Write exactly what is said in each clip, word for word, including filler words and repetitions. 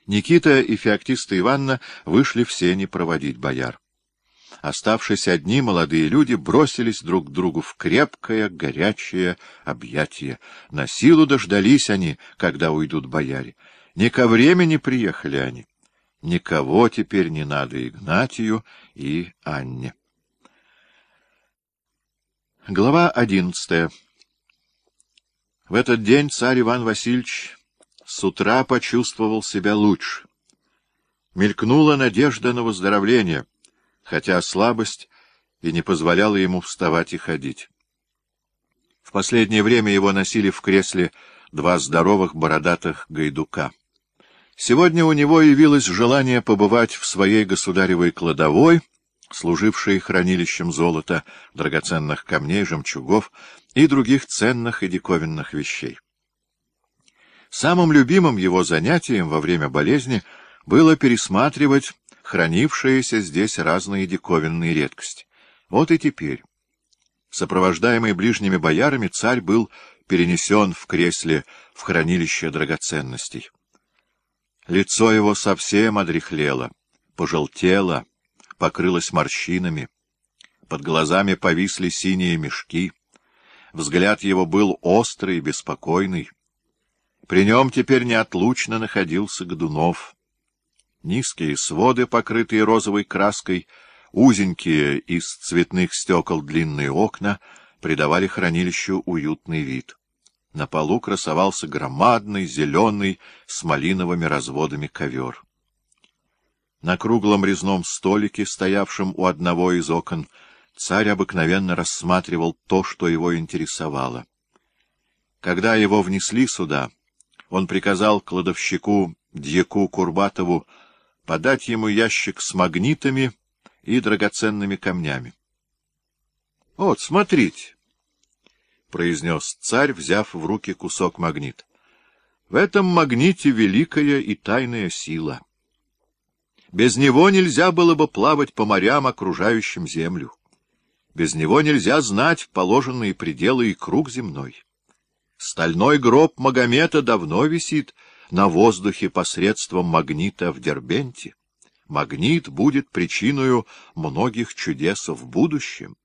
Никита и Феоктиста Ивановна вышли в сени проводить бояр. Оставшись одни, молодые люди бросились друг к другу в крепкое, горячее объятие. На силу дождались они, когда уйдут бояре. Не ко времени приехали они. Никого теперь не надо Игнатию и Анне. Глава одиннадцатая. В этот день царь Иван Васильевич с утра почувствовал себя лучше. Мелькнула надежда на выздоровление, хотя слабость и не позволяла ему вставать и ходить. В последнее время его носили в кресле два здоровых бородатых гайдука. Сегодня у него явилось желание побывать в своей государевой кладовой, служившей хранилищем золота, драгоценных камней, жемчугов и других ценных и диковинных вещей. Самым любимым его занятием во время болезни было пересматривать хранившиеся здесь разные диковинные редкости. Вот и теперь, сопровождаемый ближними боярами, царь был перенесен в кресле в хранилище драгоценностей. Лицо его совсем одряхлело, пожелтело, покрылось морщинами, под глазами повисли синие мешки, взгляд его был острый, беспокойный. При нем теперь неотлучно находился Годунов. Низкие своды, покрытые розовой краской, узенькие из цветных стекол длинные окна придавали хранилищу уютный вид. На полу красовался громадный, зеленый, с малиновыми разводами ковер. На круглом резном столике, стоявшем у одного из окон, царь обыкновенно рассматривал то, что его интересовало. Когда его внесли сюда, он приказал кладовщику дьяку Курбатову подать ему ящик с магнитами и драгоценными камнями. — Вот, смотрите, — произнес царь, взяв в руки кусок магнита. — В этом магните великая и тайная сила. Без него нельзя было бы плавать по морям, окружающим землю. Без него нельзя знать положенные пределы и круг земной. Стальной гроб Магомета давно висит на воздухе посредством магнита в Дербенте. Магнит будет причиною многих чудес в будущем.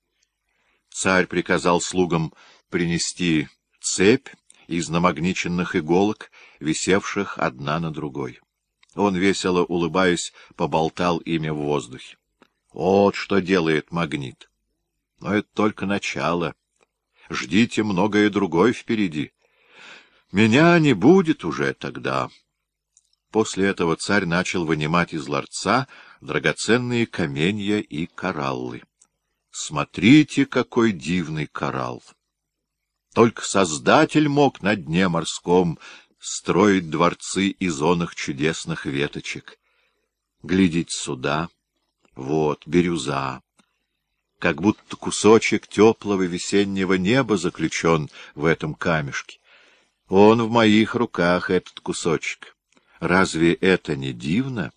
Царь приказал слугам принести цепь из намагниченных иголок, висевших одна на другой. Он, весело улыбаясь, поболтал ими в воздухе. Вот что делает магнит. Но это только начало. Ждите многое другое впереди. Меня не будет уже тогда. После этого царь начал вынимать из ларца драгоценные каменья и кораллы. Смотрите, какой дивный коралл! Только Создатель мог на дне морском строить дворцы из оных чудесных веточек. Глядите сюда, вот бирюза. Как будто кусочек теплого весеннего неба заключен в этом камешке. Он в моих руках, этот кусочек. Разве это не дивно?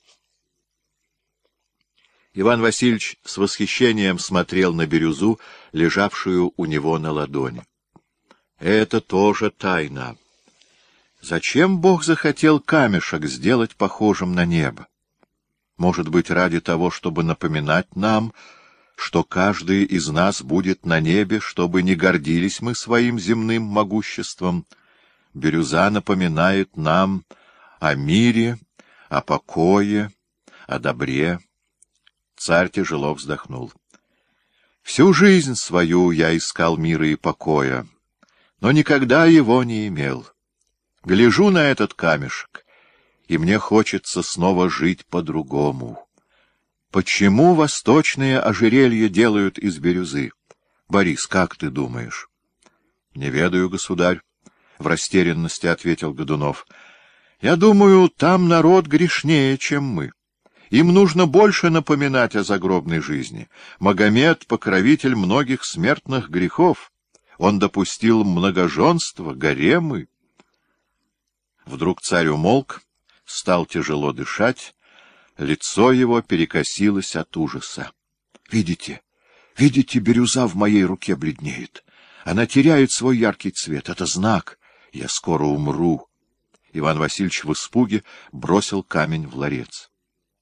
Иван Васильевич с восхищением смотрел на бирюзу, лежавшую у него на ладони. Это тоже тайна. Зачем Бог захотел камешек сделать похожим на небо? Может быть, ради того, чтобы напоминать нам, что каждый из нас будет на небе, чтобы не гордились мы своим земным могуществом. Бирюза напоминает нам о мире, о покое, о добре. Царь тяжело вздохнул. Всю жизнь свою я искал мира и покоя, но никогда его не имел. Гляжу на этот камешек, и мне хочется снова жить по-другому. Почему восточные ожерелья делают из бирюзы? Борис, как ты думаешь? — Не ведаю, государь, — в растерянности ответил Годунов. — Я думаю, там народ грешнее, чем мы. Им нужно больше напоминать о загробной жизни. Магомед — покровитель многих смертных грехов. Он допустил многоженство, гаремы. Вдруг царь умолк, стал тяжело дышать, лицо его перекосилось от ужаса. — Видите, видите, бирюза в моей руке бледнеет. Она теряет свой яркий цвет. Это знак. Я скоро умру. Иван Васильевич в испуге бросил камень в ларец.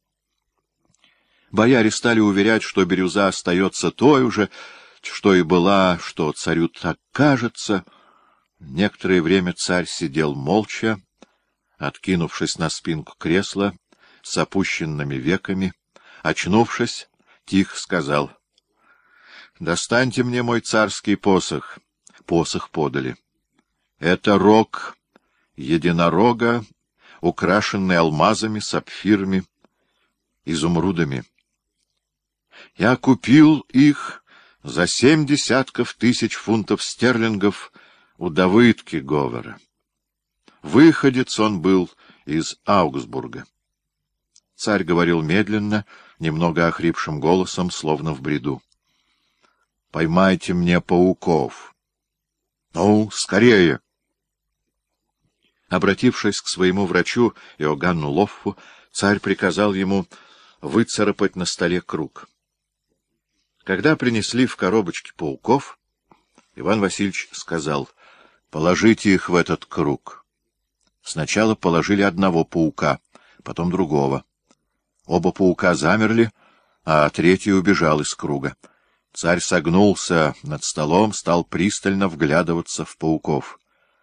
Бояре стали уверять, что бирюза остается той же, что и была, что царю так кажется. Некоторое время царь сидел молча, откинувшись на спинку кресла, с опущенными веками. Очнувшись, тихо сказал: — Достаньте мне мой царский посох. Посох подали. Это рог единорога, украшенный алмазами, сапфирами, изумрудами. Я купил их за семь десятков тысяч фунтов стерлингов у Давыдки Говера. Выходец он был из Аугсбурга. Царь говорил медленно, немного охрипшим голосом, словно в бреду. — Поймайте мне пауков. — Ну, скорее! Обратившись к своему врачу Иоганну Лоффу, царь приказал ему выцарапать на столе круг. Когда принесли в коробочке пауков, Иван Васильевич сказал: — Положите их в этот круг. Сначала положили одного паука, потом другого. Оба паука замерли, а третий убежал из круга. Царь согнулся над столом, стал пристально вглядываться в пауков.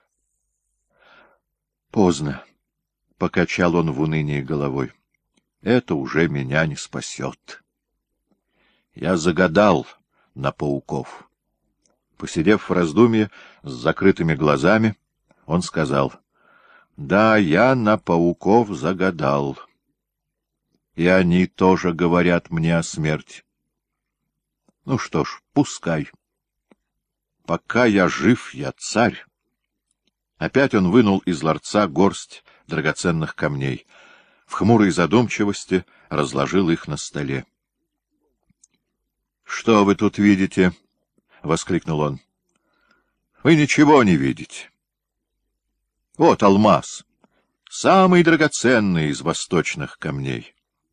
Поздно, — покачал он в унынии головой. — Это уже меня не спасет. Я загадал на пауков. Посидев в раздумье с закрытыми глазами, он сказал: — Да, я на пауков загадал. И они тоже говорят мне о смерти. Ну что ж, пускай. Пока я жив, я царь. Опять он вынул из ларца горсть драгоценных камней. В хмурой задумчивости разложил их на столе. — Что вы тут видите? — воскликнул он. — Вы ничего не видите. Вот алмаз, самый драгоценный из восточных камней.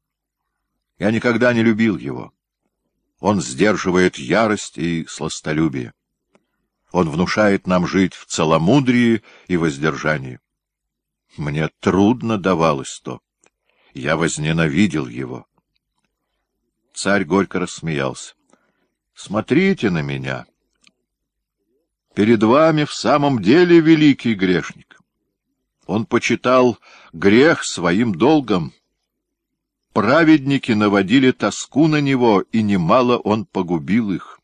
Я никогда не любил его. Он сдерживает ярость и сластолюбие. Он внушает нам жить в целомудрии и воздержании. Мне трудно давалось то. Я возненавидел его. Царь горько рассмеялся. — Смотрите на меня. Перед вами в самом деле великий грешник. Он почитал грех своим долгом. Праведники наводили тоску на него, и немало он погубил их.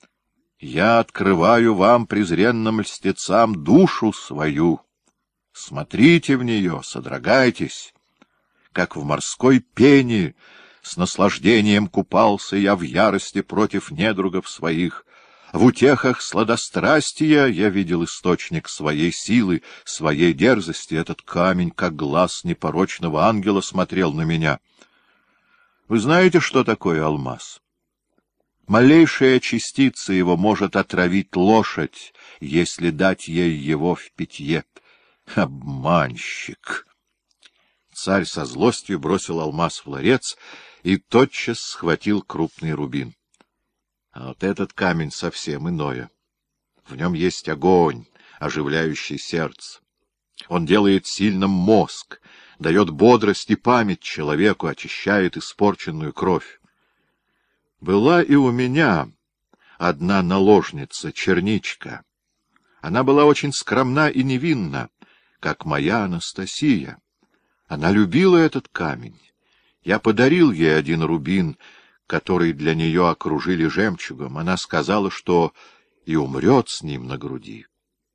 Я открываю вам, презренным льстецам, душу свою. Смотрите в нее, содрогайтесь, как в морской пене. С наслаждением купался я в ярости против недругов своих. В утехах сладострастия я видел источник своей силы, своей дерзости. Этот камень, как глаз непорочного ангела, смотрел на меня. Вы знаете, что такое алмаз? Малейшая частица его может отравить лошадь, если дать ей его в питье. Обманщик! Царь со злостью бросил алмаз в ларец и тотчас схватил крупный рубин. А вот этот камень совсем иное. В нем есть огонь, оживляющий сердце. Он делает сильным мозг, дает бодрость и память человеку, очищает испорченную кровь. Была и у меня одна наложница, черничка. Она была очень скромна и невинна, как моя Анастасия. Она любила этот камень. Я подарил ей один рубин, который для нее окружили жемчугом. Она сказала, что и умрет с ним на груди.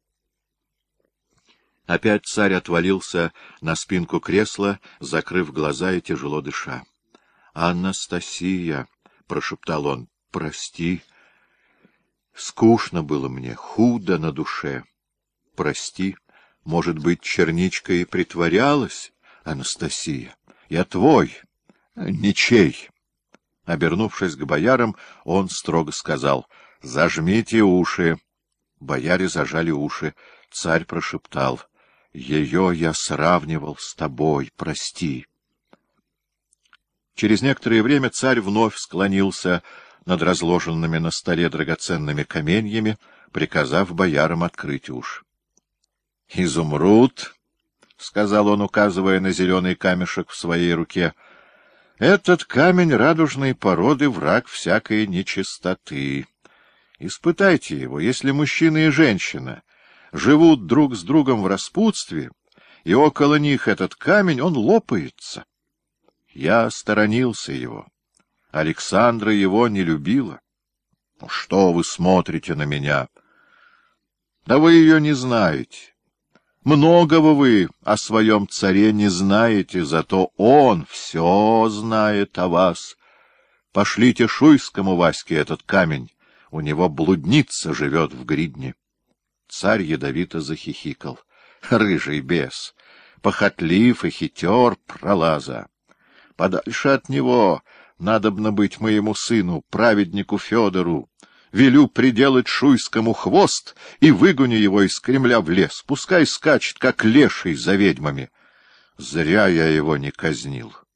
Опять царь отвалился на спинку кресла, закрыв глаза и тяжело дыша. — Анастасия, — прошептал он, — прости. Скучно было мне, худо на душе. Прости, может быть, черничка и притворялась, Анастасия. Я твой, ничей. Обернувшись к боярам, он строго сказал: — Зажмите уши. Бояре зажали уши. Царь прошептал: — Ее я сравнивал с тобой, прости. Через некоторое время царь вновь склонился над разложенными на столе драгоценными каменьями, приказав боярам открыть уши. — Изумруд, сказал он, указывая на зеленый камешек в своей руке, — этот камень радужной породы — враг всякой нечистоты. Испытайте его, если мужчина и женщина живут друг с другом в распутстве, и около них этот камень, он лопается. Я сторонился его. Александра его не любила. — Что вы смотрите на меня? — Да вы ее не знаете. Многого вы о своем царе не знаете, зато он все знает о вас. Пошлите Шуйскому Ваське этот камень, у него блудница живет в гридне. Царь ядовито захихикал. Рыжий бес, похотлив и хитер пролаза. Подальше от него надобно быть моему сыну, праведнику Федору. Велю приделать Шуйскому хвост и выгоню его из Кремля в лес. Пускай скачет, как леший за ведьмами. Зря я его не казнил.